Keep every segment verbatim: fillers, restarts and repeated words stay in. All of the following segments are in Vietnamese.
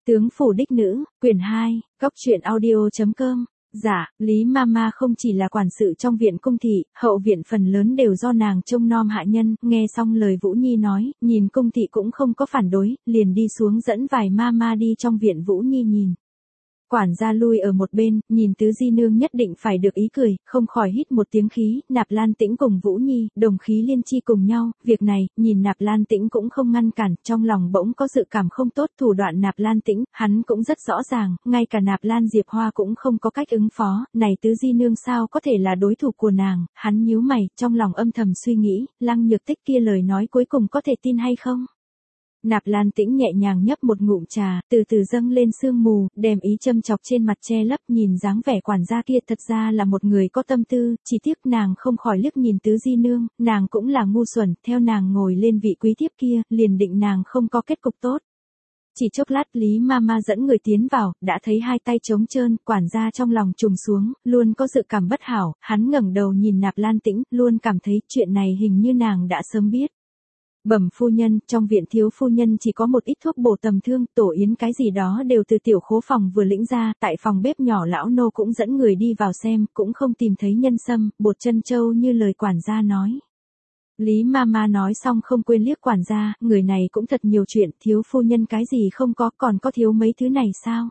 Tướng phủ đích nữ, quyển hai, góc truyện audio chấm com. Dạ, Lý Mama không chỉ là quản sự trong viện cung thị, hậu viện phần lớn đều do nàng trông nom hạ nhân. Nghe xong lời Vũ Nhi nói, nhìn cung thị cũng không có phản đối, liền đi xuống dẫn vài Mama đi trong viện Vũ Nhi nhìn. Quản gia lui ở một bên, nhìn tứ di nương nhất định phải được ý cười, không khỏi hít một tiếng khí. Nạp Lan Tĩnh cùng Vũ Nhi, đồng khí liên chi cùng nhau, việc này, nhìn Nạp Lan Tĩnh cũng không ngăn cản, trong lòng bỗng có dự cảm không tốt. Thủ đoạn Nạp Lan Tĩnh, hắn cũng rất rõ ràng, ngay cả Nạp Lan Diệp Hoa cũng không có cách ứng phó, này tứ di nương sao có thể là đối thủ của nàng. Hắn nhíu mày, trong lòng âm thầm suy nghĩ, Lăng Nhược Tích kia lời nói cuối cùng có thể tin hay không? Nạp Lan Tĩnh nhẹ nhàng nhấp một ngụm trà, từ từ dâng lên sương mù, đèm ý châm chọc trên mặt che lấp. Nhìn dáng vẻ quản gia kia thật ra là một người có tâm tư, chỉ tiếc nàng không khỏi liếc nhìn tứ di nương, nàng cũng là ngu xuẩn, theo nàng ngồi lên vị quý thiếp kia, liền định nàng không có kết cục tốt. Chỉ chốc lát Lý Mama dẫn người tiến vào, đã thấy hai tay trống trơn, quản gia trong lòng trùng xuống, luôn có dự cảm bất hảo, hắn ngẩng đầu nhìn Nạp Lan Tĩnh, luôn cảm thấy chuyện này hình như nàng đã sớm biết. Bẩm phu nhân, trong viện thiếu phu nhân chỉ có một ít thuốc bổ tầm thương, tổ yến cái gì đó đều từ tiểu khố phòng vừa lĩnh ra, tại phòng bếp nhỏ lão nô cũng dẫn người đi vào xem, cũng không tìm thấy nhân sâm, bột chân châu như lời quản gia nói. Lý Mama nói xong không quên liếc quản gia, người này cũng thật nhiều chuyện, thiếu phu nhân cái gì không có, còn có thiếu mấy thứ này sao?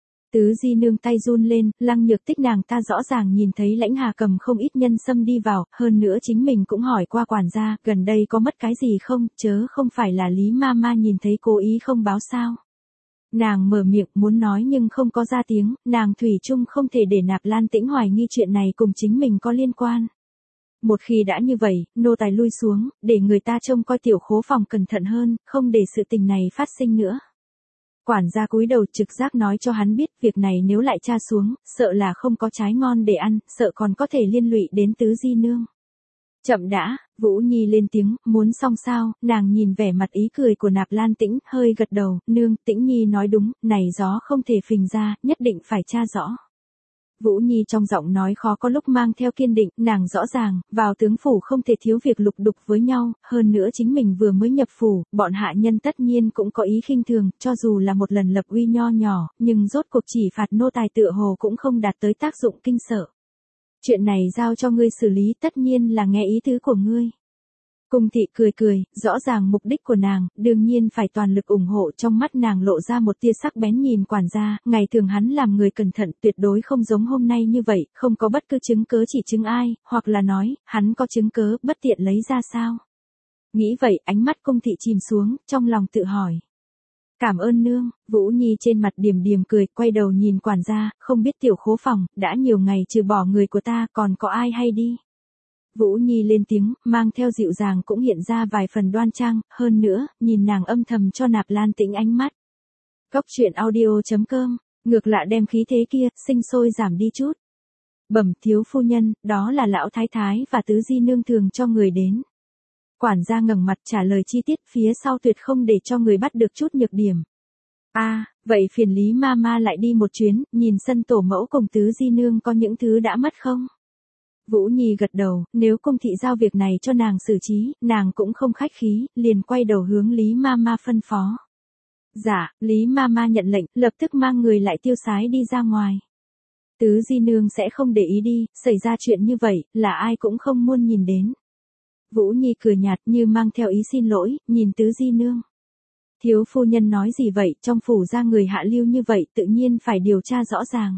Tứ di nương tay run lên, Lăng Nhược Tích nàng ta rõ ràng nhìn thấy Lãnh Hà cầm không ít nhân sâm đi vào, hơn nữa chính mình cũng hỏi qua quản gia, gần đây có mất cái gì không, chớ không phải là Lý Mama nhìn thấy cố ý không báo sao. Nàng mở miệng muốn nói nhưng không có ra tiếng, nàng thủy chung không thể để Nạp Lan Tĩnh hoài nghi chuyện này cùng chính mình có liên quan. Một khi đã như vậy, nô tài lui xuống, để người ta trông coi tiểu khố phòng cẩn thận hơn, không để sự tình này phát sinh nữa. Quản gia cúi đầu trực giác nói cho hắn biết việc này nếu lại tra xuống, sợ là không có trái ngon để ăn, sợ còn có thể liên lụy đến tứ di nương. Chậm đã, Vũ Nhi lên tiếng, muốn xong sao, nàng nhìn vẻ mặt ý cười của Nạp Lan Tĩnh, hơi gật đầu, nương, Tĩnh Nhi nói đúng, này gió không thể phình ra, nhất định phải tra rõ. Vũ Nhi trong giọng nói khó có lúc mang theo kiên định, nàng rõ ràng, vào tướng phủ không thể thiếu việc lục đục với nhau, hơn nữa chính mình vừa mới nhập phủ, bọn hạ nhân tất nhiên cũng có ý khinh thường, cho dù là một lần lập uy nho nhỏ, nhưng rốt cuộc chỉ phạt nô tài tựa hồ cũng không đạt tới tác dụng kinh sợ. Chuyện này giao cho ngươi xử lý tất nhiên là nghe ý tứ của ngươi. Cung thị cười cười, rõ ràng mục đích của nàng, đương nhiên phải toàn lực ủng hộ. Trong mắt nàng lộ ra một tia sắc bén nhìn quản gia, ngày thường hắn làm người cẩn thận tuyệt đối không giống hôm nay như vậy, không có bất cứ chứng cớ chỉ chứng ai, hoặc là nói, hắn có chứng cớ, bất tiện lấy ra sao. Nghĩ vậy, ánh mắt cung thị chìm xuống, trong lòng tự hỏi. Cảm ơn nương, Vũ Nhi trên mặt điềm điềm cười, quay đầu nhìn quản gia, không biết tiểu khố phòng, đã nhiều ngày trừ bỏ người của ta, còn có ai hay đi. Vũ Nhi lên tiếng, mang theo dịu dàng cũng hiện ra vài phần đoan trang, hơn nữa, nhìn nàng âm thầm cho Nạp Lan Tĩnh ánh mắt. Góc truyện audio chấm com, ngược lại đem khí thế kia, sinh sôi giảm đi chút. Bẩm thiếu phu nhân, đó là lão thái thái và tứ di nương thường cho người đến. Quản gia ngẩng mặt trả lời chi tiết, phía sau tuyệt không để cho người bắt được chút nhược điểm. A, à, vậy phiền Lý Mama lại đi một chuyến, nhìn sân tổ mẫu cùng tứ di nương có những thứ đã mất không? Vũ Nhi gật đầu, nếu cung thị giao việc này cho nàng xử trí, nàng cũng không khách khí, liền quay đầu hướng Lý Mama phân phó. Dạ, Lý Mama nhận lệnh, lập tức mang người lại tiêu sái đi ra ngoài. Tứ di nương sẽ không để ý đi, xảy ra chuyện như vậy, là ai cũng không muốn nhìn đến. Vũ Nhi cười nhạt như mang theo ý xin lỗi, nhìn tứ di nương. Thiếu phu nhân nói gì vậy, trong phủ ra người hạ lưu như vậy, tự nhiên phải điều tra rõ ràng.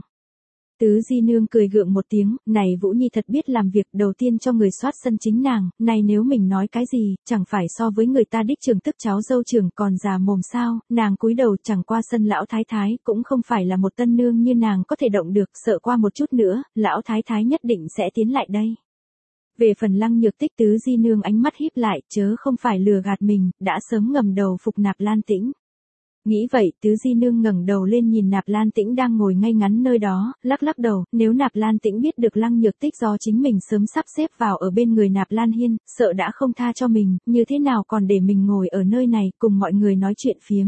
Tứ di nương cười gượng một tiếng, này Vũ Nhi thật biết làm việc, đầu tiên cho người soát sân chính nàng, này nếu mình nói cái gì, chẳng phải so với người ta đích trưởng tức cháu dâu trưởng còn già mồm sao, nàng cúi đầu chẳng qua sân lão thái thái, cũng không phải là một tân nương như nàng có thể động được, sợ qua một chút nữa, lão thái thái nhất định sẽ tiến lại đây. Về phần Lăng Nhược Tích tứ di nương ánh mắt híp lại, chớ không phải lừa gạt mình, đã sớm ngầm đầu phục Nạp Lan Tĩnh. Nghĩ vậy, tứ di nương ngẩng đầu lên nhìn Nạp Lan Tĩnh đang ngồi ngay ngắn nơi đó, lắc lắc đầu, nếu Nạp Lan Tĩnh biết được Lăng Nhược Tích do chính mình sớm sắp xếp vào ở bên người Nạp Lan Hiên, sợ đã không tha cho mình, như thế nào còn để mình ngồi ở nơi này, cùng mọi người nói chuyện phiếm.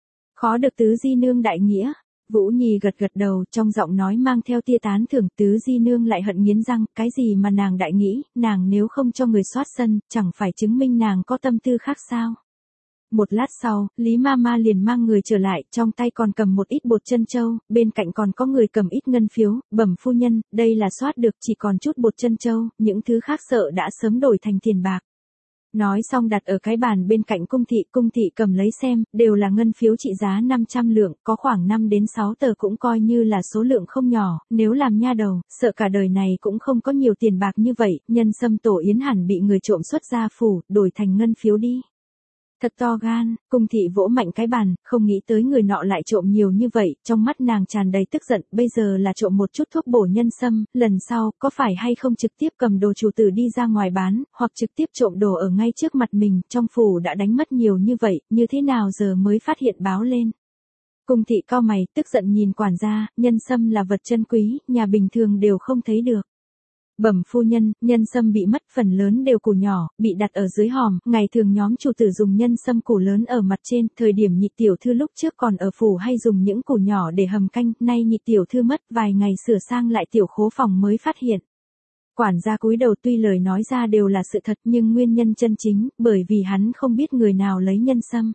Khó được tứ di nương đại nghĩa. Vũ Nhi gật gật đầu, trong giọng nói mang theo tia tán thưởng, tứ di nương lại hận nghiến răng, cái gì mà nàng đại nghĩ, nàng nếu không cho người soát sân, chẳng phải chứng minh nàng có tâm tư khác sao. Một lát sau, Lý Mama liền mang người trở lại, trong tay còn cầm một ít bột trân châu, bên cạnh còn có người cầm ít ngân phiếu, bẩm phu nhân, đây là soát được chỉ còn chút bột trân châu, những thứ khác sợ đã sớm đổi thành tiền bạc. Nói xong đặt ở cái bàn bên cạnh cung thị, cung thị cầm lấy xem, đều là ngân phiếu trị giá năm trăm lượng, có khoảng năm đến sáu tờ cũng coi như là số lượng không nhỏ, nếu làm nha đầu, sợ cả đời này cũng không có nhiều tiền bạc như vậy, nhân sâm tổ yến hẳn bị người trộm xuất ra phủ, đổi thành ngân phiếu đi. Thật to gan, cung thị vỗ mạnh cái bàn, không nghĩ tới người nọ lại trộm nhiều như vậy, trong mắt nàng tràn đầy tức giận, bây giờ là trộm một chút thuốc bổ nhân sâm, lần sau, có phải hay không trực tiếp cầm đồ chủ tử đi ra ngoài bán, hoặc trực tiếp trộm đồ ở ngay trước mặt mình, trong phủ đã đánh mất nhiều như vậy, như thế nào giờ mới phát hiện báo lên. Cung thị cau mày, tức giận nhìn quản gia, nhân sâm là vật chân quý, nhà bình thường đều không thấy được. Bẩm phu nhân, nhân sâm bị mất, phần lớn đều củ nhỏ, bị đặt ở dưới hòm, ngày thường nhóm chủ tử dùng nhân sâm củ lớn ở mặt trên, thời điểm nhị tiểu thư lúc trước còn ở phủ hay dùng những củ nhỏ để hầm canh, nay nhị tiểu thư mất, vài ngày sửa sang lại tiểu khố phòng mới phát hiện. Quản gia cúi đầu, tuy lời nói ra đều là sự thật nhưng nguyên nhân chân chính, bởi vì hắn không biết người nào lấy nhân sâm.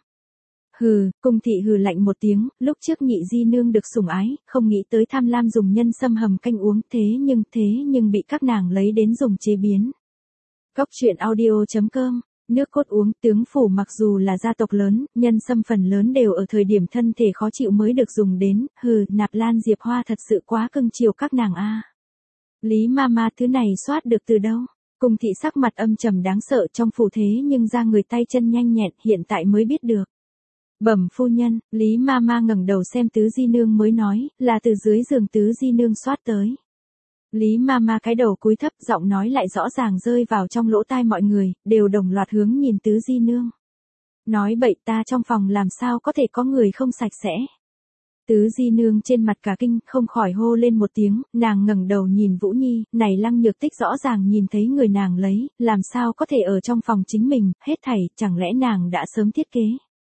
Hừ, cung thị hừ lạnh một tiếng, lúc trước nhị di nương được sủng ái, không nghĩ tới tham lam dùng nhân sâm hầm canh uống, thế nhưng, thế nhưng bị các nàng lấy đến dùng chế biến. Góc truyện audio chấm com, nước cốt uống, tướng phủ mặc dù là gia tộc lớn, nhân sâm phần lớn đều ở thời điểm thân thể khó chịu mới được dùng đến, hừ, Nạp Lan Diệp Hoa thật sự quá cưng chiều các nàng a. Lý Mama thứ này soát được từ đâu? Cung thị sắc mặt âm trầm đáng sợ trong phủ thế nhưng ra người tay chân nhanh nhẹn, hiện tại mới biết được. Bẩm phu nhân, Lý Mama ngẩng đầu xem tứ di nương mới nói, là từ dưới giường tứ di nương soát tới. Lý Mama cái đầu cúi thấp, giọng nói lại rõ ràng rơi vào trong lỗ tai mọi người, đều đồng loạt hướng nhìn tứ di nương. Nói bậy, ta trong phòng làm sao có thể có người không sạch sẽ. Tứ di nương trên mặt cả kinh, không khỏi hô lên một tiếng, nàng ngẩng đầu nhìn Vũ Nhi, này Lăng Nhược Tích rõ ràng nhìn thấy người nàng lấy, làm sao có thể ở trong phòng chính mình, hết thảy, chẳng lẽ nàng đã sớm thiết kế.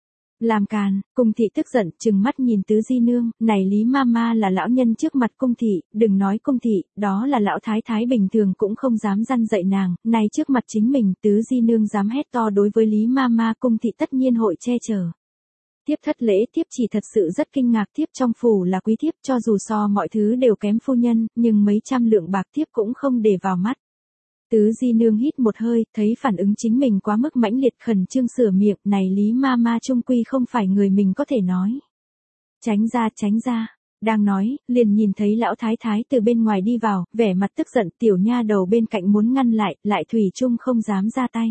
Làm càn, cung thị tức giận, trừng mắt nhìn tứ di nương, này Lý Mama là lão nhân trước mặt cung thị, đừng nói cung thị, đó là lão thái thái bình thường cũng không dám răn dạy nàng, này trước mặt chính mình, tứ di nương dám hét to đối với Lý Mama, cung thị tất nhiên hội che chở. Tiếp thất lễ, tiếp chỉ thật sự rất kinh ngạc, tiếp trong phủ là quý thiếp, cho dù so mọi thứ đều kém phu nhân, nhưng mấy trăm lượng bạc tiếp cũng không để vào mắt. Tứ di nương hít một hơi, thấy phản ứng chính mình quá mức mãnh liệt, khẩn trương sửa miệng, này Lý Mama trung quy không phải người mình có thể nói. Tránh ra, tránh ra. Đang nói, liền nhìn thấy lão thái thái từ bên ngoài đi vào, vẻ mặt tức giận, tiểu nha đầu bên cạnh muốn ngăn lại, lại thủy chung không dám ra tay.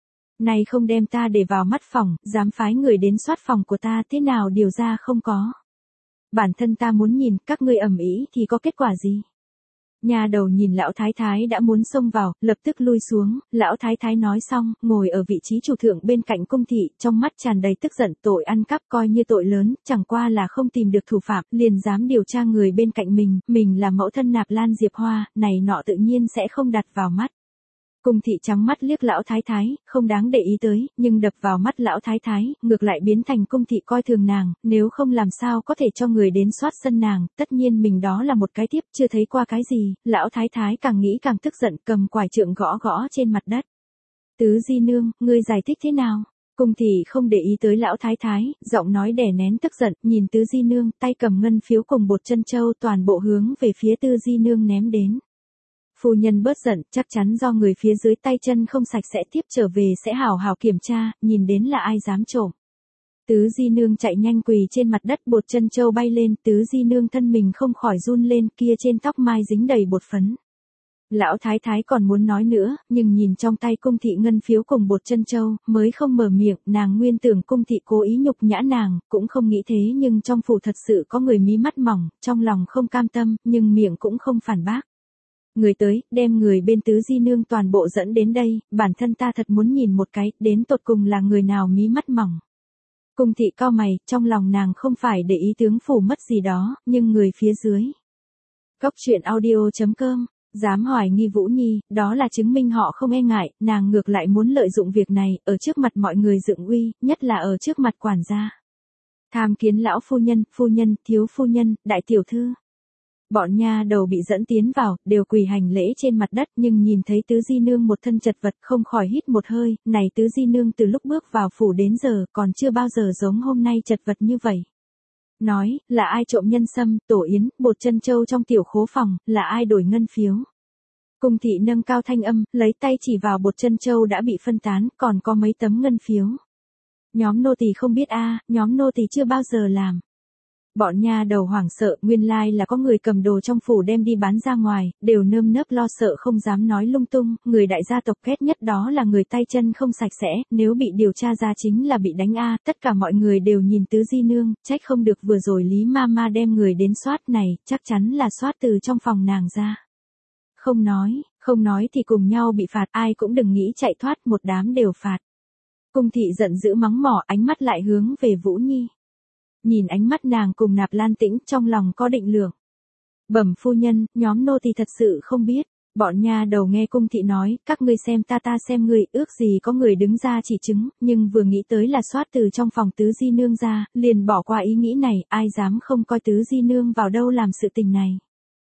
Này không đem ta để vào mắt phòng, dám phái người đến soát phòng của ta, thế nào điều ra không có. Bản thân ta muốn nhìn, các ngươi ầm ĩ thì có kết quả gì? Nhà đầu nhìn lão thái thái đã muốn xông vào, lập tức lui xuống, lão thái thái nói xong, ngồi ở vị trí chủ thượng bên cạnh cung thị, trong mắt tràn đầy tức giận, tội ăn cắp coi như tội lớn, chẳng qua là không tìm được thủ phạm, liền dám điều tra người bên cạnh mình, mình là mẫu thân Nạp Lan Diệp Hoa, này nọ tự nhiên sẽ không đặt vào mắt. Cung thị trắng mắt liếc lão thái thái, không đáng để ý tới, nhưng đập vào mắt lão thái thái, ngược lại biến thành cung thị coi thường nàng, nếu không làm sao có thể cho người đến soát sân nàng, tất nhiên mình đó là một cái tiếp, chưa thấy qua cái gì, lão thái thái càng nghĩ càng tức giận, cầm quải trượng gõ gõ trên mặt đất. Tứ di nương, ngươi giải thích thế nào? Cung thị không để ý tới lão thái thái, giọng nói đè nén tức giận, nhìn tứ di nương, tay cầm ngân phiếu cùng bột chân châu toàn bộ hướng về phía tứ di nương ném đến. Phu nhân bớt giận, chắc chắn do người phía dưới tay chân không sạch sẽ, tiếp trở về sẽ hảo hảo kiểm tra, nhìn đến là ai dám trộm. Tứ di nương chạy nhanh quỳ trên mặt đất, bột chân châu bay lên, tứ di nương thân mình không khỏi run lên, kia trên tóc mai dính đầy bột phấn. Lão thái thái còn muốn nói nữa, nhưng nhìn trong tay cung thị ngân phiếu cùng bột chân châu, mới không mở miệng, nàng nguyên tưởng cung thị cố ý nhục nhã nàng, cũng không nghĩ thế nhưng trong phủ thật sự có người mí mắt mỏng, trong lòng không cam tâm, nhưng miệng cũng không phản bác. Người tới, đem người bên tứ di nương toàn bộ dẫn đến đây, bản thân ta thật muốn nhìn một cái, đến tột cùng là người nào mí mắt mỏng. Cung thị cau mày, trong lòng nàng không phải để ý tướng phủ mất gì đó, nhưng người phía dưới. Góc truyện audio chấm com, dám hoài nghi Vũ Nhi, đó là chứng minh họ không e ngại, nàng ngược lại muốn lợi dụng việc này, ở trước mặt mọi người dựng uy, nhất là ở trước mặt quản gia. Tham kiến lão phu nhân, phu nhân, thiếu phu nhân, đại tiểu thư. Bọn nha đầu bị dẫn tiến vào, đều quỳ hành lễ trên mặt đất nhưng nhìn thấy tứ di nương một thân chật vật không khỏi hít một hơi, này tứ di nương từ lúc bước vào phủ đến giờ còn chưa bao giờ giống hôm nay chật vật như vậy. Nói, là ai trộm nhân sâm, tổ yến, bột chân châu trong tiểu khố phòng, là ai đổi ngân phiếu. Cung thị nâng cao thanh âm, lấy tay chỉ vào bột chân châu đã bị phân tán, còn có mấy tấm ngân phiếu. Nhóm nô tỳ không biết a, nhóm nô tỳ chưa bao giờ làm. Bọn nha đầu hoảng sợ, nguyên lai là có người cầm đồ trong phủ đem đi bán ra ngoài, đều nơm nớp lo sợ không dám nói lung tung, người đại gia tộc ghét nhất đó là người tay chân không sạch sẽ, nếu bị điều tra ra chính là bị đánh a, tất cả mọi người đều nhìn tứ di nương, trách không được vừa rồi Lý Mama đem người đến soát này, chắc chắn là soát từ trong phòng nàng ra. Không nói, không nói thì cùng nhau bị phạt, ai cũng đừng nghĩ chạy thoát, một đám đều phạt. Cung thị giận dữ mắng mỏ, ánh mắt lại hướng về Vũ Nhi. Nhìn ánh mắt nàng cùng Nạp Lan Tĩnh, trong lòng có định lượng. Bẩm phu nhân, nhóm nô tỳ thật sự không biết. Bọn nha đầu nghe cung thị nói, các ngươi xem ta ta xem ngươi, ước gì có người đứng ra chỉ chứng, nhưng vừa nghĩ tới là soát từ trong phòng tứ di nương ra, liền bỏ qua ý nghĩ này, ai dám không coi tứ di nương vào đâu làm sự tình này.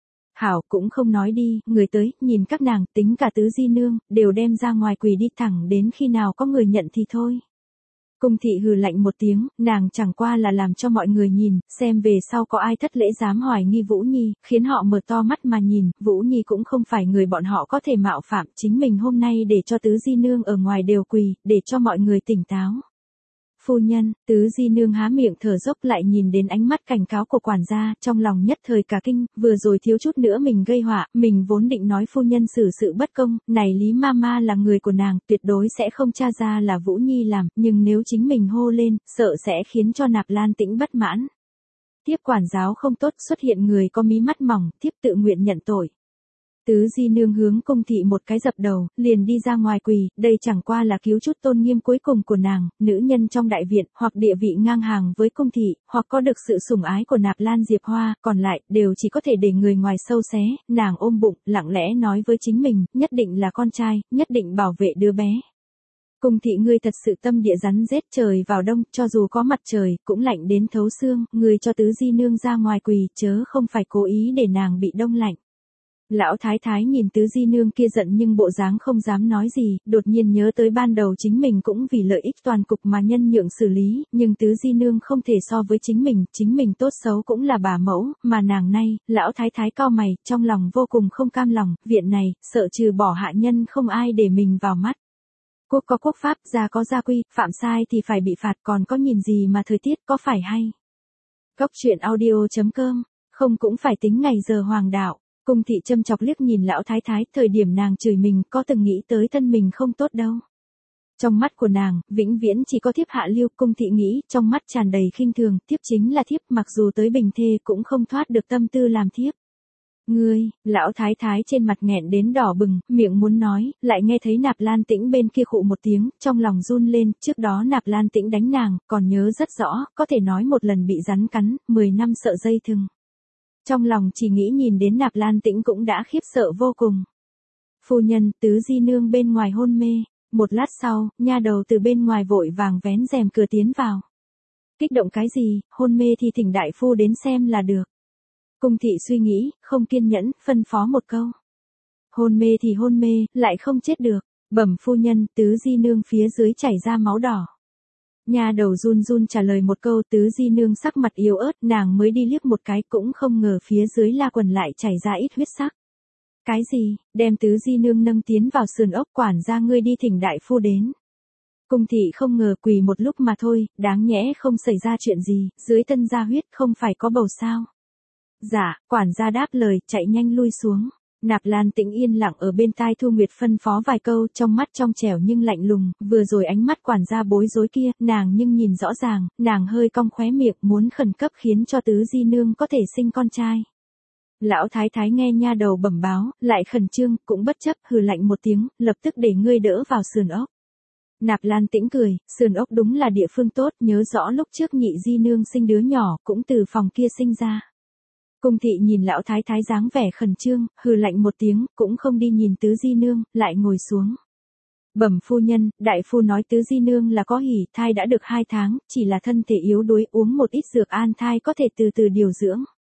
Hảo cũng không nói đi, người tới, nhìn các nàng, tính cả tứ di nương, đều đem ra ngoài quỳ đi thẳng đến khi nào có người nhận thì thôi. Cung thị hừ lạnh một tiếng, nàng chẳng qua là làm cho mọi người nhìn, xem về sau có ai thất lễ dám hoài nghi Vũ Nhi, khiến họ mở to mắt mà nhìn, Vũ Nhi cũng không phải người bọn họ có thể mạo phạm, chính mình hôm nay để cho tứ di nương ở ngoài đều quỳ, để cho mọi người tỉnh táo. Phu nhân, tứ di nương há miệng thở dốc lại nhìn đến ánh mắt cảnh cáo của quản gia, trong lòng nhất thời cả kinh, vừa rồi thiếu chút nữa mình gây họa, mình vốn định nói phu nhân xử sự bất công, này Lý Mama là người của nàng, tuyệt đối sẽ không tra ra là Vũ Nhi làm, nhưng nếu chính mình hô lên, sợ sẽ khiến cho Nạp Lan Tĩnh bất mãn. Tiếp quản giáo không tốt, xuất hiện người có mí mắt mỏng, tiếp tự nguyện nhận tội. Tứ di nương hướng cung thị một cái dập đầu, liền đi ra ngoài quỳ, đây chẳng qua là cứu chút tôn nghiêm cuối cùng của nàng, nữ nhân trong đại viện, hoặc địa vị ngang hàng với cung thị, hoặc có được sự sủng ái của Nạp Lan Diệp Hoa, còn lại, đều chỉ có thể để người ngoài sâu xé, nàng ôm bụng, lặng lẽ nói với chính mình, nhất định là con trai, nhất định bảo vệ đứa bé. Cung thị ngươi thật sự tâm địa rắn rết, trời vào đông, cho dù có mặt trời, cũng lạnh đến thấu xương, ngươi cho tứ di nương ra ngoài quỳ, chớ không phải cố ý để nàng bị đông lạnh. Lão thái thái nhìn tứ di nương kia giận nhưng bộ dáng không dám nói gì, đột nhiên nhớ tới ban đầu chính mình cũng vì lợi ích toàn cục mà nhân nhượng xử lý, nhưng tứ di nương không thể so với chính mình, chính mình tốt xấu cũng là bà mẫu, mà nàng nay, lão thái thái cau mày, trong lòng vô cùng không cam lòng, viện này, sợ trừ bỏ hạ nhân không ai để mình vào mắt. Quốc có quốc pháp, gia có gia quy, phạm sai thì phải bị phạt, còn có nhìn gì mà thời tiết có phải hay. Góc truyện audio chấm com, không cũng phải tính ngày giờ hoàng đạo. Cung thị châm chọc liếc nhìn lão thái thái, thời điểm nàng chửi mình có từng nghĩ tới thân mình không tốt đâu. Trong mắt của nàng, vĩnh viễn chỉ có thiếp hạ lưu, cung thị nghĩ, trong mắt tràn đầy khinh thường, thiếp chính là thiếp, mặc dù tới bình thê cũng không thoát được tâm tư làm thiếp. Ngươi, lão thái thái trên mặt nghẹn đến đỏ bừng, miệng muốn nói, lại nghe thấy Nạp Lan Tĩnh bên kia khụ một tiếng, trong lòng run lên, trước đó Nạp Lan Tĩnh đánh nàng, còn nhớ rất rõ, có thể nói một lần bị rắn cắn, mười năm sợ dây thừng. Trong lòng chỉ nghĩ nhìn đến Nạp Lan Tĩnh cũng đã khiếp sợ vô cùng. Phu nhân, tứ di nương bên ngoài hôn mê, một lát sau, nha đầu từ bên ngoài vội vàng vén rèm cửa tiến vào. Kích động cái gì, hôn mê thì thỉnh đại phu đến xem là được. Cung thị suy nghĩ, không kiên nhẫn, phân phó một câu. Hôn mê thì hôn mê, lại không chết được, bẩm phu nhân, tứ di nương phía dưới chảy ra máu đỏ. Nha đầu run run trả lời một câu, tứ di nương sắc mặt yếu ớt, nàng mới đi liếc một cái cũng không ngờ phía dưới la quần lại chảy ra ít huyết sắc. Cái gì, đem tứ di nương nâng tiến vào sườn ốc, quản gia ngươi đi thỉnh đại phu đến. Cung thị không ngờ quỳ một lúc mà thôi, đáng nhẽ không xảy ra chuyện gì, dưới thân ra huyết không phải có bầu sao. Dạ, quản gia đáp lời, chạy nhanh lui xuống. Nạp Lan Tĩnh yên lặng ở bên tai Thu Nguyệt phân phó vài câu, trong mắt trong trẻo nhưng lạnh lùng, vừa rồi ánh mắt quản gia bối rối kia, nàng nhưng nhìn rõ ràng, nàng hơi cong khóe miệng muốn khẩn cấp khiến cho tứ di nương có thể sinh con trai. Lão thái thái nghe nha đầu bẩm báo, lại khẩn trương, cũng bất chấp, hừ lạnh một tiếng, lập tức để ngươi đỡ vào sườn ốc. Nạp Lan Tĩnh cười, sườn ốc đúng là địa phương tốt, nhớ rõ lúc trước nhị di nương sinh đứa nhỏ, cũng từ phòng kia sinh ra. Cung thị nhìn lão thái thái dáng vẻ khẩn trương, hừ lạnh một tiếng, cũng không đi nhìn tứ di nương, lại ngồi xuống. Bẩm phu nhân, đại phu nói tứ di nương là có hỉ, thai đã được hai tháng, chỉ là thân thể yếu đuối, uống một ít dược an thai có thể từ từ điều dưỡng.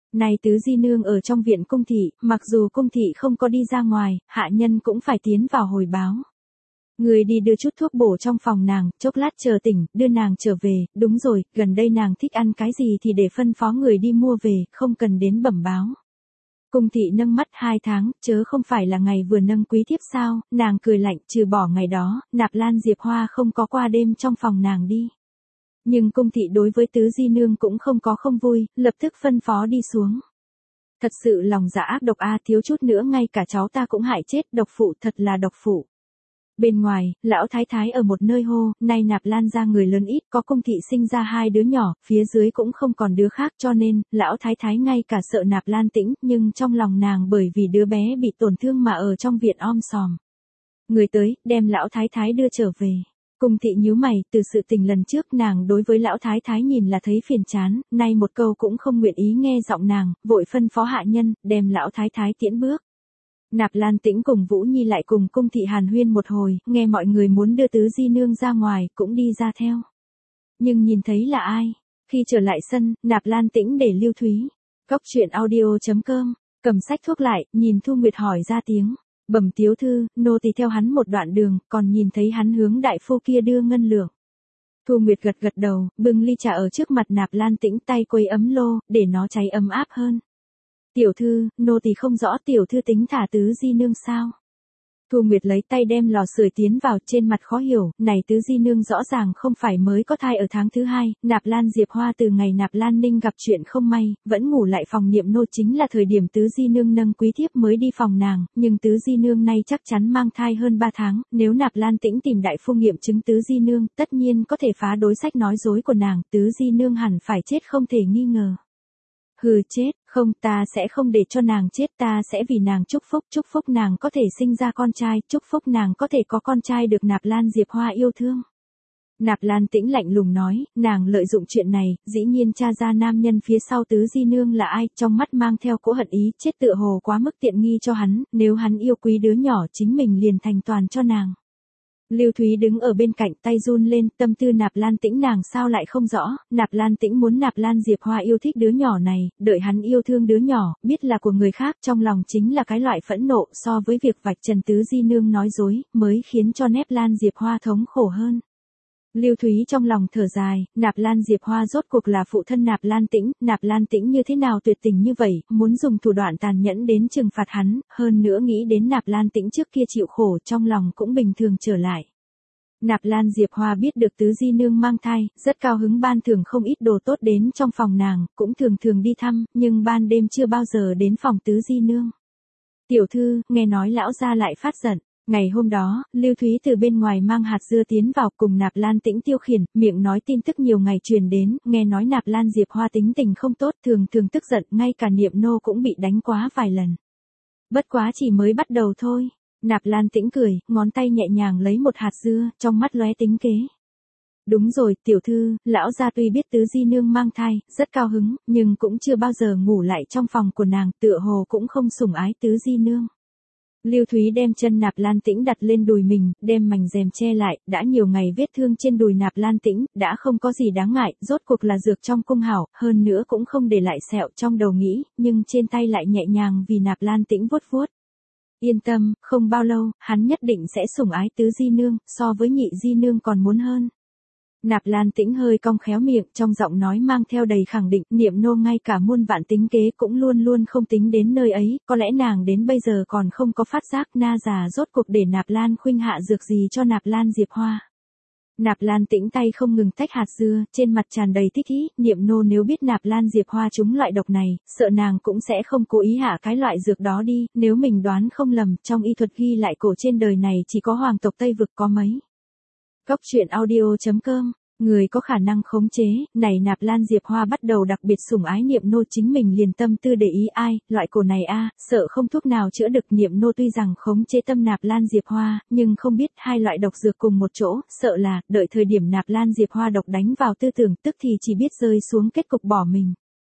Này tứ di nương ở trong viện cung thị, mặc dù cung thị không có đi ra ngoài, hạ nhân cũng phải tiến vào hồi báo. Người đi đưa chút thuốc bổ trong phòng nàng, chốc lát chờ tỉnh, đưa nàng trở về, đúng rồi, gần đây nàng thích ăn cái gì thì để phân phó người đi mua về, không cần đến bẩm báo. Cung thị nâng mắt hai tháng, chớ không phải là ngày vừa nâng quý thiếp sao, nàng cười lạnh, trừ bỏ ngày đó, Nạp Lan Diệp Hoa không có qua đêm trong phòng nàng đi. Nhưng cung thị đối với tứ di nương cũng không có không vui, lập tức phân phó đi xuống. Thật sự lòng dạ ác độc a, thiếu chút nữa ngay cả cháu ta cũng hại chết, độc phụ, thật là độc phụ. Bên ngoài, lão thái thái ở một nơi hô, nay Nạp Lan ra người lớn ít, có cung thị sinh ra hai đứa nhỏ, phía dưới cũng không còn đứa khác, cho nên, lão thái thái ngay cả sợ Nạp Lan Tĩnh, nhưng trong lòng nàng bởi vì đứa bé bị tổn thương mà ở trong viện om sòm. Người tới, đem lão thái thái đưa trở về. Cung thị nhíu mày, từ sự tình lần trước nàng đối với lão thái thái nhìn là thấy phiền chán, nay một câu cũng không nguyện ý nghe giọng nàng, vội phân phó hạ nhân, đem lão thái thái tiễn bước. Nạp Lan Tĩnh cùng Vũ Nhi lại cùng cung thị hàn huyên một hồi, nghe mọi người muốn đưa tứ di nương ra ngoài, cũng đi ra theo. Nhưng nhìn thấy là ai? Khi trở lại sân, Nạp Lan Tĩnh để Lưu Thúy. Góc truyện audio chấm com, cầm sách thuốc lại, nhìn Thu Nguyệt hỏi ra tiếng. Bẩm tiếu thư, nô tỳ theo hắn một đoạn đường, còn nhìn thấy hắn hướng đại phu kia đưa ngân lượng. Thu Nguyệt gật gật đầu, bưng ly trà ở trước mặt Nạp Lan Tĩnh, tay quấy ấm lô, để nó cháy ấm áp hơn. Tiểu thư, nô tỳ không rõ tiểu thư tính thả tứ di nương sao? Thu Nguyệt lấy tay đem lò sưởi tiến vào, trên mặt khó hiểu, này tứ di nương rõ ràng không phải mới có thai ở tháng thứ hai, Nạp Lan Diệp Hoa từ ngày Nạp Lan Ninh gặp chuyện không may, vẫn ngủ lại phòng niệm nô chính là thời điểm tứ di nương nâng quý thiếp mới đi phòng nàng, nhưng tứ di nương nay chắc chắn mang thai hơn ba tháng, nếu Nạp Lan Tĩnh tìm đại phu nghiệm chứng tứ di nương, tất nhiên có thể phá đối sách nói dối của nàng, tứ di nương hẳn phải chết không thể nghi ngờ. Hừ, chết, không, ta sẽ không để cho nàng chết, ta sẽ vì nàng chúc phúc, chúc phúc nàng có thể sinh ra con trai, chúc phúc nàng có thể có con trai được Nạp Lan Diệp Hoa yêu thương. Nạp Lan Tĩnh lạnh lùng nói, nàng lợi dụng chuyện này, dĩ nhiên tra ra nam nhân phía sau tứ di nương là ai, trong mắt mang theo cỗ hận ý, chết tựa hồ quá mức tiện nghi cho hắn, nếu hắn yêu quý đứa nhỏ chính mình liền thành toàn cho nàng. Lưu Thúy đứng ở bên cạnh, tay run lên, tâm tư Nạp Lan Tĩnh nàng sao lại không rõ, Nạp Lan Tĩnh muốn Nạp Lan Diệp Hoa yêu thích đứa nhỏ này, đợi hắn yêu thương đứa nhỏ, biết là của người khác, trong lòng chính là cái loại phẫn nộ, so với việc vạch trần tứ di nương nói dối, mới khiến cho Nạp Lan Diệp Hoa thống khổ hơn. Lưu Thúy trong lòng thở dài, Nạp Lan Diệp Hoa rốt cuộc là phụ thân Nạp Lan Tĩnh, Nạp Lan Tĩnh như thế nào tuyệt tình như vậy, muốn dùng thủ đoạn tàn nhẫn đến trừng phạt hắn, hơn nữa nghĩ đến Nạp Lan Tĩnh trước kia chịu khổ trong lòng cũng bình thường trở lại. Nạp Lan Diệp Hoa biết được tứ di nương mang thai, rất cao hứng ban thưởng không ít đồ tốt đến trong phòng nàng, cũng thường thường đi thăm, nhưng ban đêm chưa bao giờ đến phòng tứ di nương. Tiểu thư, nghe nói lão gia lại phát giận. Ngày hôm đó, Lưu Thúy từ bên ngoài mang hạt dưa tiến vào cùng Nạp Lan Tĩnh tiêu khiển, miệng nói tin tức nhiều ngày truyền đến, nghe nói Nạp Lan Diệp Hoa tính tình không tốt, thường thường tức giận, ngay cả niệm nô cũng bị đánh quá vài lần. Bất quá chỉ mới bắt đầu thôi. Nạp Lan Tĩnh cười, ngón tay nhẹ nhàng lấy một hạt dưa, trong mắt lóe tính kế. Đúng rồi, tiểu thư, lão gia tuy biết tứ di nương mang thai, rất cao hứng, nhưng cũng chưa bao giờ ngủ lại trong phòng của nàng, tựa hồ cũng không sủng ái tứ di nương. Lưu Thúy đem chân Nạp Lan Tĩnh đặt lên đùi mình, đem mảnh rèm che lại, đã nhiều ngày vết thương trên đùi Nạp Lan Tĩnh, đã không có gì đáng ngại, rốt cuộc là dược trong cung hảo, hơn nữa cũng không để lại sẹo trong đầu nghĩ, nhưng trên tay lại nhẹ nhàng vì Nạp Lan Tĩnh vuốt vuốt. Yên tâm, không bao lâu, hắn nhất định sẽ sủng ái tứ di nương, so với nhị di nương còn muốn hơn. Nạp Lan Tĩnh hơi cong khéo miệng, trong giọng nói mang theo đầy khẳng định, niệm nô ngay cả muôn vạn tính kế cũng luôn luôn không tính đến nơi ấy, có lẽ nàng đến bây giờ còn không có phát giác na già rốt cuộc để Nạp Lan khuynh hạ dược gì cho Nạp Lan Diệp Hoa. Nạp Lan Tĩnh tay không ngừng tách hạt dưa, trên mặt tràn đầy thích ý, niệm nô nếu biết Nạp Lan Diệp Hoa trúng loại độc này, sợ nàng cũng sẽ không cố ý hạ cái loại dược đó đi, nếu mình đoán không lầm, trong y thuật ghi lại cổ trên đời này chỉ có hoàng tộc Tây Vực có mấy. Góc truyện audio chấm com, người có khả năng khống chế, này Nạp Lan Diệp Hoa bắt đầu đặc biệt sủng ái niệm nô chính mình liền tâm tư để ý ai, loại cổ này a, sợ không thuốc nào chữa được niệm nô tuy rằng khống chế tâm Nạp Lan Diệp Hoa, nhưng không biết hai loại độc dược cùng một chỗ, sợ là, đợi thời điểm Nạp Lan Diệp Hoa độc đánh vào tư tưởng tức thì chỉ biết rơi xuống kết cục bỏ mình.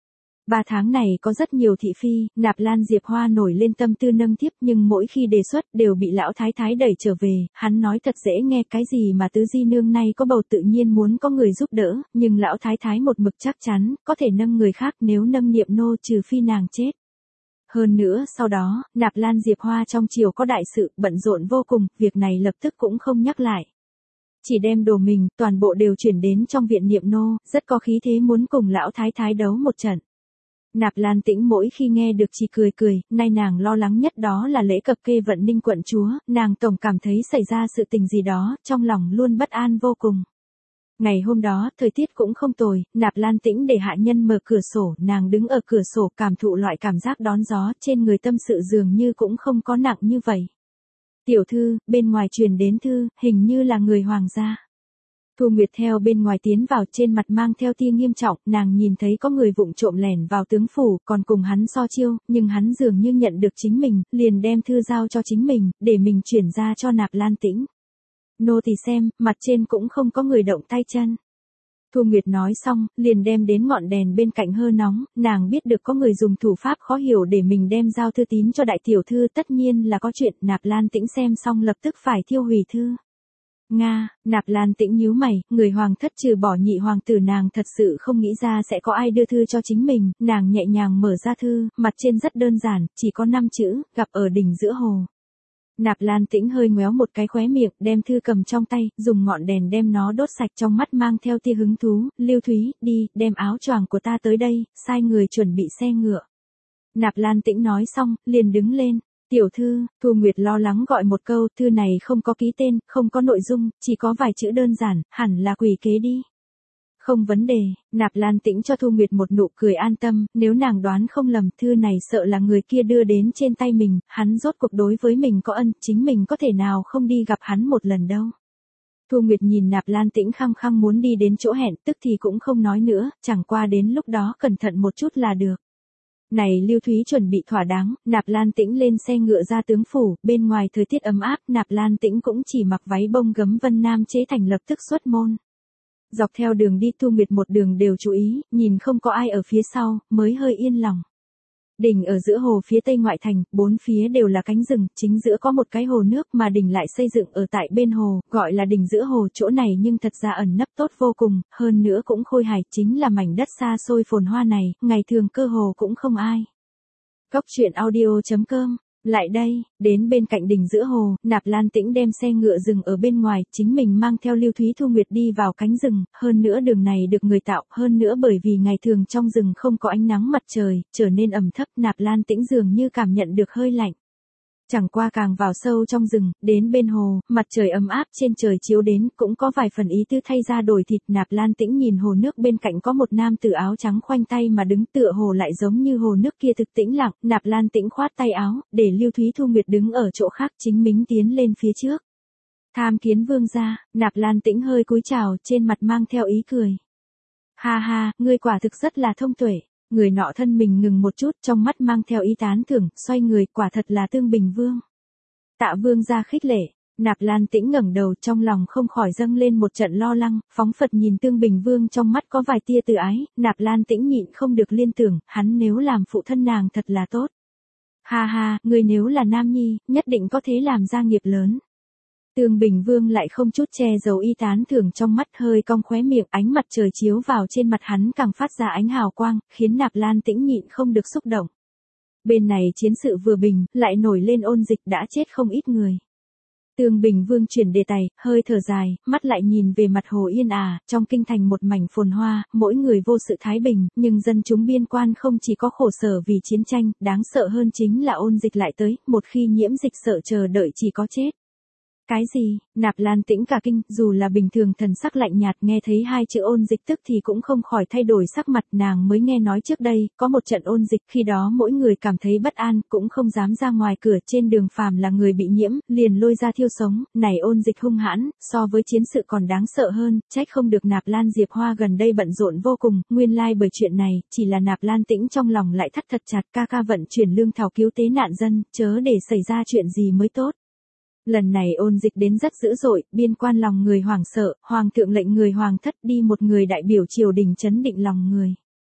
Ba tháng này có rất nhiều thị phi, Nạp Lan Diệp Hoa nổi lên tâm tư nâng thiếp nhưng mỗi khi đề xuất đều bị lão thái thái đẩy trở về, hắn nói thật dễ nghe cái gì mà tứ di nương này có bầu tự nhiên muốn có người giúp đỡ, nhưng lão thái thái một mực chắc chắn, có thể nâng người khác nếu nâng Niệm Nô trừ phi nàng chết. Hơn nữa sau đó, Nạp Lan Diệp Hoa trong triều có đại sự, bận rộn vô cùng, việc này lập tức cũng không nhắc lại. Chỉ đem đồ mình, toàn bộ đều chuyển đến trong viện Niệm Nô, rất có khí thế muốn cùng lão thái thái đấu một trận. Nạp Lan Tĩnh mỗi khi nghe được chỉ cười cười, nay nàng lo lắng nhất đó là lễ cập kê vận ninh quận chúa, nàng tổng cảm thấy xảy ra sự tình gì đó, trong lòng luôn bất an vô cùng. Ngày hôm đó, thời tiết cũng không tồi, Nạp Lan Tĩnh để hạ nhân mở cửa sổ, nàng đứng ở cửa sổ cảm thụ loại cảm giác đón gió, trên người tâm sự dường như cũng không có nặng như vậy. Tiểu thư, bên ngoài truyền đến thư, hình như là người hoàng gia. Thu Nguyệt theo bên ngoài tiến vào, trên mặt mang theo tia nghiêm trọng, nàng nhìn thấy có người vụng trộm lẻn vào tướng phủ, còn cùng hắn so chiêu, nhưng hắn dường như nhận được chính mình, liền đem thư giao cho chính mình, để mình chuyển ra cho Nạp Lan Tĩnh. Nô tỳ xem, mặt trên cũng không có người động tay chân. Thu Nguyệt nói xong, liền đem đến ngọn đèn bên cạnh hơ nóng, nàng biết được có người dùng thủ pháp khó hiểu để mình đem giao thư tín cho đại tiểu thư, tất nhiên là có chuyện. Nạp Lan Tĩnh xem xong lập tức phải thiêu hủy thư. Nga, Nạp Lan Tĩnh nhíu mày, người hoàng thất trừ bỏ nhị hoàng tử nàng thật sự không nghĩ ra sẽ có ai đưa thư cho chính mình, nàng nhẹ nhàng mở ra thư, mặt trên rất đơn giản, chỉ có năm chữ, gặp ở đỉnh giữa hồ. Nạp Lan Tĩnh hơi ngoéo một cái khóe miệng, đem thư cầm trong tay, dùng ngọn đèn đem nó đốt sạch, trong mắt mang theo tia hứng thú, Lưu Thúy, đi, đem áo choàng của ta tới đây, sai người chuẩn bị xe ngựa. Nạp Lan Tĩnh nói xong, liền đứng lên. Tiểu thư, Thu Nguyệt lo lắng gọi một câu, thư này không có ký tên, không có nội dung, chỉ có vài chữ đơn giản, hẳn là quỷ kế đi. Không vấn đề, Nạp Lan Tĩnh cho Thu Nguyệt một nụ cười an tâm, nếu nàng đoán không lầm, thư này sợ là người kia đưa đến trên tay mình, hắn rốt cuộc đối với mình có ân, chính mình có thể nào không đi gặp hắn một lần đâu. Thu Nguyệt nhìn Nạp Lan Tĩnh khăng khăng muốn đi đến chỗ hẹn, tức thì cũng không nói nữa, chẳng qua đến lúc đó cẩn thận một chút là được. Này Lưu Thúy chuẩn bị thỏa đáng, Nạp Lan Tĩnh lên xe ngựa ra tướng phủ, bên ngoài thời tiết ấm áp, Nạp Lan Tĩnh cũng chỉ mặc váy bông gấm vân nam chế thành lập tức xuất môn. Dọc theo đường đi Thu Nguyệt một đường đều chú ý, nhìn không có ai ở phía sau, mới hơi yên lòng. Đỉnh ở giữa hồ phía tây ngoại thành, bốn phía đều là cánh rừng, chính giữa có một cái hồ nước mà đỉnh lại xây dựng ở tại bên hồ, gọi là đỉnh giữa hồ, chỗ này nhưng thật ra ẩn nấp tốt vô cùng, hơn nữa cũng khôi hài, chính là mảnh đất xa xôi phồn hoa này, ngày thường cơ hồ cũng không ai. Góc truyện audio chấm com. Lại đây, đến bên cạnh đỉnh giữa hồ, Nạp Lan Tĩnh đem xe ngựa dừng ở bên ngoài, chính mình mang theo Lưu Thúy Thu Nguyệt đi vào cánh rừng, hơn nữa đường này được người tạo, hơn nữa bởi vì ngày thường trong rừng không có ánh nắng mặt trời, trở nên ẩm thấp, Nạp Lan Tĩnh dường như cảm nhận được hơi lạnh. Chẳng qua càng vào sâu trong rừng, đến bên hồ, mặt trời ấm áp trên trời chiếu đến, cũng có vài phần ý tư thay ra đổi thịt. Nạp Lan Tĩnh nhìn hồ nước bên cạnh có một nam tử áo trắng khoanh tay mà đứng, tựa hồ lại giống như hồ nước kia thực tĩnh lặng. Nạp Lan Tĩnh khoát tay áo, để Lưu Thúy Thu Nguyệt đứng ở chỗ khác, chính mình tiến lên phía trước. Tham kiến vương gia. Nạp Lan Tĩnh hơi cúi chào, trên mặt mang theo ý cười. Ha ha, ngươi quả thực rất là thông tuệ. Người nọ thân mình ngừng một chút, trong mắt mang theo ý tán thưởng, xoay người, quả thật là Tương Bình Vương. Tạ vương gia khích lệ. Nạp Lan Tĩnh ngẩng đầu, trong lòng không khỏi dâng lên một trận lo lắng, phóng phật nhìn Tương Bình Vương, trong mắt có vài tia từ ái. Nạp Lan Tĩnh nhịn không được liên tưởng, hắn nếu làm phụ thân nàng thật là tốt. Ha ha, người nếu là nam nhi, nhất định có thể làm gia nghiệp lớn. Tương Bình Vương lại không chút che giấu y tán thưởng trong mắt, hơi cong khóe miệng, ánh mặt trời chiếu vào trên mặt hắn càng phát ra ánh hào quang, khiến Nạp Lan Tĩnh nhịn không được xúc động. Bên này chiến sự vừa bình, lại nổi lên ôn dịch, đã chết không ít người. Tương Bình Vương chuyển đề tài, hơi thở dài, mắt lại nhìn về mặt hồ yên ả, trong kinh thành một mảnh phồn hoa, mỗi người vô sự thái bình, nhưng dân chúng biên quan không chỉ có khổ sở vì chiến tranh, đáng sợ hơn chính là ôn dịch lại tới, một khi nhiễm dịch sợ chờ đợi chỉ có chết. Cái gì? Nạp Lan Tĩnh cả kinh, dù là bình thường thần sắc lạnh nhạt, nghe thấy hai chữ ôn dịch tức thì cũng không khỏi thay đổi sắc mặt. Nàng mới nghe nói trước đây, có một trận ôn dịch, khi đó mỗi người cảm thấy bất an, cũng không dám ra ngoài cửa, trên đường phàm là người bị nhiễm, liền lôi ra thiêu sống. Này ôn dịch hung hãn, so với chiến sự còn đáng sợ hơn, trách không được Nạp Lan Diệp Hoa gần đây bận rộn vô cùng, nguyên lai like bởi chuyện này, chỉ là Nạp Lan Tĩnh trong lòng lại thắt thật chặt, ca ca vận chuyển lương thảo cứu tế nạn dân, chớ để xảy ra chuyện gì mới tốt. Lần này ôn dịch đến rất dữ dội, biên quan lòng người hoảng sợ, hoàng thượng lệnh người hoàng thất đi một người đại biểu triều đình trấn định lòng người.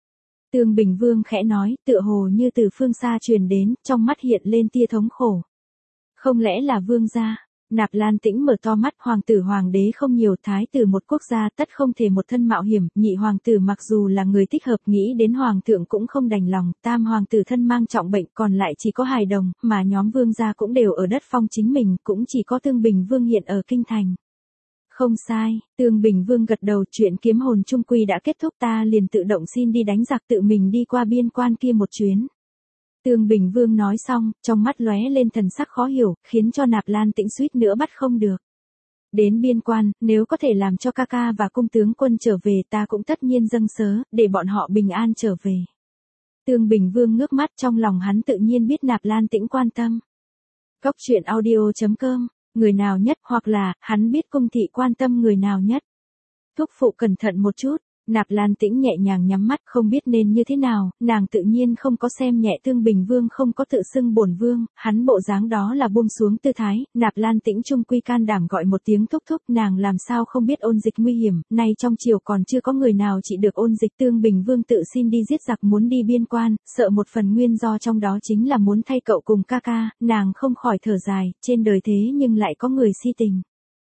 Tương Bình Vương khẽ nói, tựa hồ như từ phương xa truyền đến, trong mắt hiện lên tia thống khổ. Không lẽ là vương gia? Nạp Lan Tĩnh mở to mắt, hoàng tử hoàng đế không nhiều, thái tử một quốc gia tất không thể một thân mạo hiểm, nhị hoàng tử mặc dù là người thích hợp, nghĩ đến hoàng thượng cũng không đành lòng, tam hoàng tử thân mang trọng bệnh, còn lại chỉ có hài đồng, mà nhóm vương gia cũng đều ở đất phong chính mình, cũng chỉ có Tương Bình Vương hiện ở kinh thành. Không sai, Tương Bình Vương gật đầu, chuyện kiếm hồn chung quy đã kết thúc, ta liền tự động xin đi đánh giặc, tự mình đi qua biên quan kia một chuyến. Tương Bình Vương nói xong, trong mắt lóe lên thần sắc khó hiểu, khiến cho Nạp Lan Tĩnh suýt nữa bắt không được. Đến biên quan, nếu có thể làm cho ca ca và cung tướng quân trở về, ta cũng tất nhiên dâng sớ, để bọn họ bình an trở về. Tương Bình Vương ngước mắt, trong lòng hắn tự nhiên biết Nạp Lan Tĩnh quan tâm. Cốc truyện audio chấm com, người nào nhất, hoặc là, hắn biết cung thị quan tâm người nào nhất. Thúc phụ cẩn thận một chút. Nạp Lan Tĩnh nhẹ nhàng nhắm mắt, không biết nên như thế nào, nàng tự nhiên không có xem nhẹ Tương Bình Vương, không có tự xưng bổn vương, hắn bộ dáng đó là buông xuống tư thái. Nạp Lan Tĩnh trung quy can đảm gọi một tiếng thúc thúc, nàng làm sao không biết ôn dịch nguy hiểm, nay trong triều còn chưa có người nào trị được ôn dịch. Tương Bình Vương tự xin đi giết giặc, muốn đi biên quan, sợ một phần nguyên do trong đó chính là muốn thay cậu cùng ca ca, nàng không khỏi thở dài, trên đời thế nhưng lại có người si tình.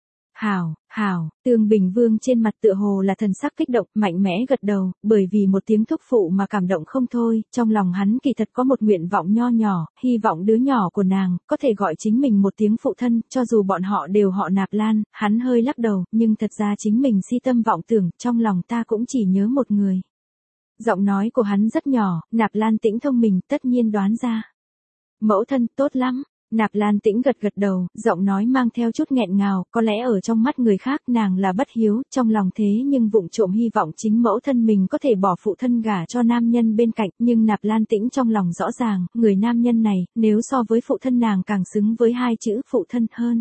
Hảo, hảo, Tương Bình Vương trên mặt tựa hồ là thần sắc kích động, mạnh mẽ gật đầu, bởi vì một tiếng thúc phụ mà cảm động không thôi, trong lòng hắn kỳ thật có một nguyện vọng nho nhỏ, hy vọng đứa nhỏ của nàng, có thể gọi chính mình một tiếng phụ thân, cho dù bọn họ đều họ Nạp Lan. Hắn hơi lắc đầu, nhưng thật ra chính mình si tâm vọng tưởng, trong lòng ta cũng chỉ nhớ một người. Giọng nói của hắn rất nhỏ, Nạp Lan Tĩnh thông minh, tất nhiên đoán ra. Mẫu thân, tốt lắm. Nạp Lan Tĩnh gật gật đầu, giọng nói mang theo chút nghẹn ngào, có lẽ ở trong mắt người khác nàng là bất hiếu, trong lòng thế nhưng vụng trộm hy vọng chính mẫu thân mình có thể bỏ phụ thân gả cho nam nhân bên cạnh, nhưng Nạp Lan Tĩnh trong lòng rõ ràng, người nam nhân này, nếu so với phụ thân nàng càng xứng với hai chữ phụ thân hơn.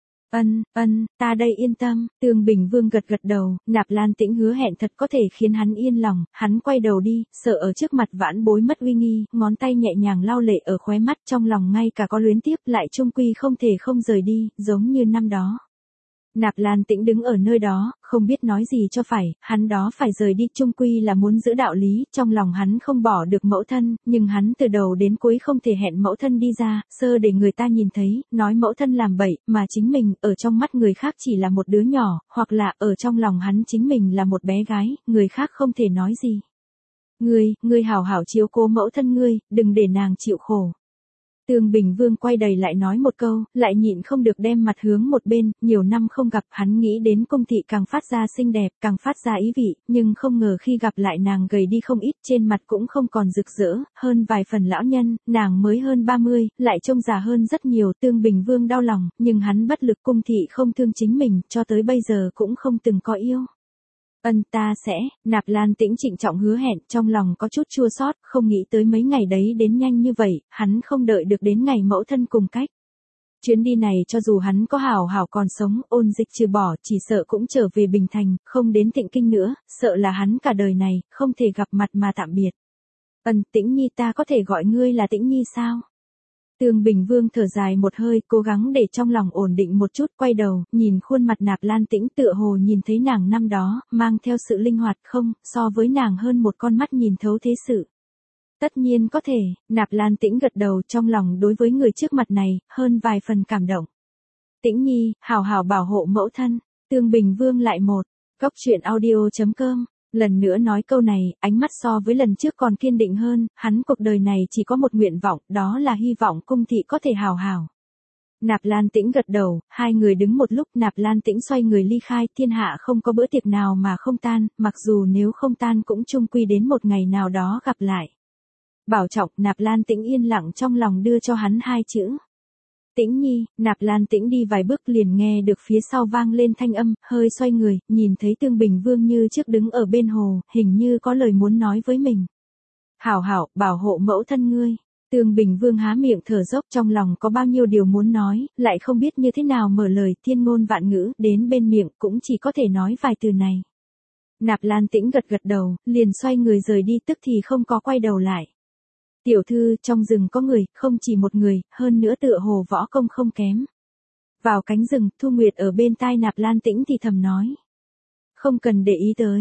Ân, ân, ta đây yên tâm. Tương Bình Vương gật gật đầu, Nạp Lan Tĩnh hứa hẹn thật có thể khiến hắn yên lòng, hắn quay đầu đi, sợ ở trước mặt vãn bối mất uy nghi, ngón tay nhẹ nhàng lau lệ ở khóe mắt, trong lòng ngay cả có luyến tiếc, lại chung quy không thể không rời đi, giống như năm đó. Nạp Lan Tĩnh đứng ở nơi đó, không biết nói gì cho phải, hắn đó phải rời đi, chung quy là muốn giữ đạo lý, trong lòng hắn không bỏ được mẫu thân, nhưng hắn từ đầu đến cuối không thể hẹn mẫu thân đi ra, sơ để người ta nhìn thấy, nói mẫu thân làm bậy, mà chính mình, ở trong mắt người khác chỉ là một đứa nhỏ, hoặc là, ở trong lòng hắn chính mình là một bé gái, người khác không thể nói gì. Ngươi, ngươi hảo hảo chiếu cố mẫu thân ngươi, đừng để nàng chịu khổ. Tương Bình Vương quay đầy lại nói một câu, lại nhịn không được đem mặt hướng một bên, nhiều năm không gặp, hắn nghĩ đến cung thị càng phát ra xinh đẹp, càng phát ra ý vị, nhưng không ngờ khi gặp lại nàng gầy đi không ít, trên mặt cũng không còn rực rỡ, hơn vài phần lão nhân, nàng mới hơn ba mươi, lại trông già hơn rất nhiều. Tương Bình Vương đau lòng, nhưng hắn bất lực, cung thị không thương chính mình, cho tới bây giờ cũng không từng có yêu. Ân, ta sẽ. Nạp Lan Tĩnh trịnh trọng hứa hẹn, trong lòng có chút chua xót, không nghĩ tới mấy ngày đấy đến nhanh như vậy, hắn không đợi được đến ngày mẫu thân cùng cách. Chuyến đi này cho dù hắn có hảo hảo còn sống, ôn dịch trừ bỏ, chỉ sợ cũng trở về Bình Thành, không đến Tịnh Kinh nữa, sợ là hắn cả đời này, không thể gặp mặt mà tạm biệt. Ân, Tĩnh Nhi, ta có thể gọi ngươi là Tĩnh Nhi sao? Tương Bình Vương thở dài một hơi, cố gắng để trong lòng ổn định một chút, quay đầu, nhìn khuôn mặt Nạp Lan Tĩnh, tựa hồ nhìn thấy nàng năm đó, mang theo sự linh hoạt, không, so với nàng hơn một con mắt nhìn thấu thế sự. Tất nhiên có thể. Nạp Lan Tĩnh gật đầu, trong lòng đối với người trước mặt này, hơn vài phần cảm động. Tĩnh Nhi, hảo hảo bảo hộ mẫu thân. Tương Bình Vương lại một. Cốc truyện audio chấm com. Lần nữa nói câu này, ánh mắt so với lần trước còn kiên định hơn, hắn cuộc đời này chỉ có một nguyện vọng, đó là hy vọng cung thị có thể hào hảo. Nạp Lan Tĩnh gật đầu, hai người đứng một lúc, Nạp Lan Tĩnh xoay người ly khai, thiên hạ không có bữa tiệc nào mà không tan, mặc dù nếu không tan cũng chung quy đến một ngày nào đó gặp lại. Bảo trọng. Nạp Lan Tĩnh yên lặng trong lòng đưa cho hắn hai chữ. Tĩnh Nhi. Nạp Lan Tĩnh đi vài bước liền nghe được phía sau vang lên thanh âm, hơi xoay người, nhìn thấy Tương Bình Vương như trước đứng ở bên hồ, hình như có lời muốn nói với mình. Hảo hảo, bảo hộ mẫu thân ngươi. Tương Bình Vương há miệng thở dốc, trong lòng có bao nhiêu điều muốn nói, lại không biết như thế nào mở lời, thiên ngôn vạn ngữ, đến bên miệng cũng chỉ có thể nói vài từ này. Nạp Lan Tĩnh gật gật đầu, liền xoay người rời đi, tức thì không có quay đầu lại. Tiểu thư, trong rừng có người, không chỉ một người, hơn nữa tựa hồ võ công không kém. Vào cánh rừng, Thu Nguyệt ở bên tai Nạp Lan Tĩnh thì thầm nói. Không cần để ý tới.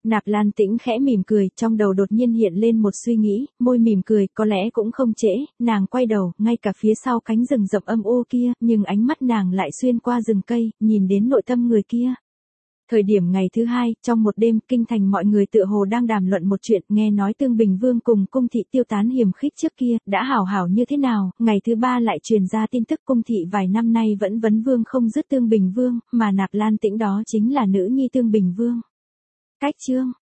Nạp Lan Tĩnh khẽ mỉm cười, trong đầu đột nhiên hiện lên một suy nghĩ, môi mỉm cười, có lẽ cũng không trễ, nàng quay đầu, ngay cả phía sau cánh rừng rậm âm u kia, nhưng ánh mắt nàng lại xuyên qua rừng cây, nhìn đến nội tâm người kia. Thời điểm ngày thứ hai, trong một đêm, kinh thành mọi người tựa hồ đang đàm luận một chuyện, nghe nói Tương Bình Vương cùng cung thị Tiêu Tán hiềm khích trước kia, đã hảo hảo như thế nào, ngày thứ ba lại truyền ra tin tức cung thị vài năm nay vẫn vấn vương không dứt Tương Bình Vương, mà Nạp Lan Tĩnh đó chính là nữ nhi Tương Bình Vương. Cách chương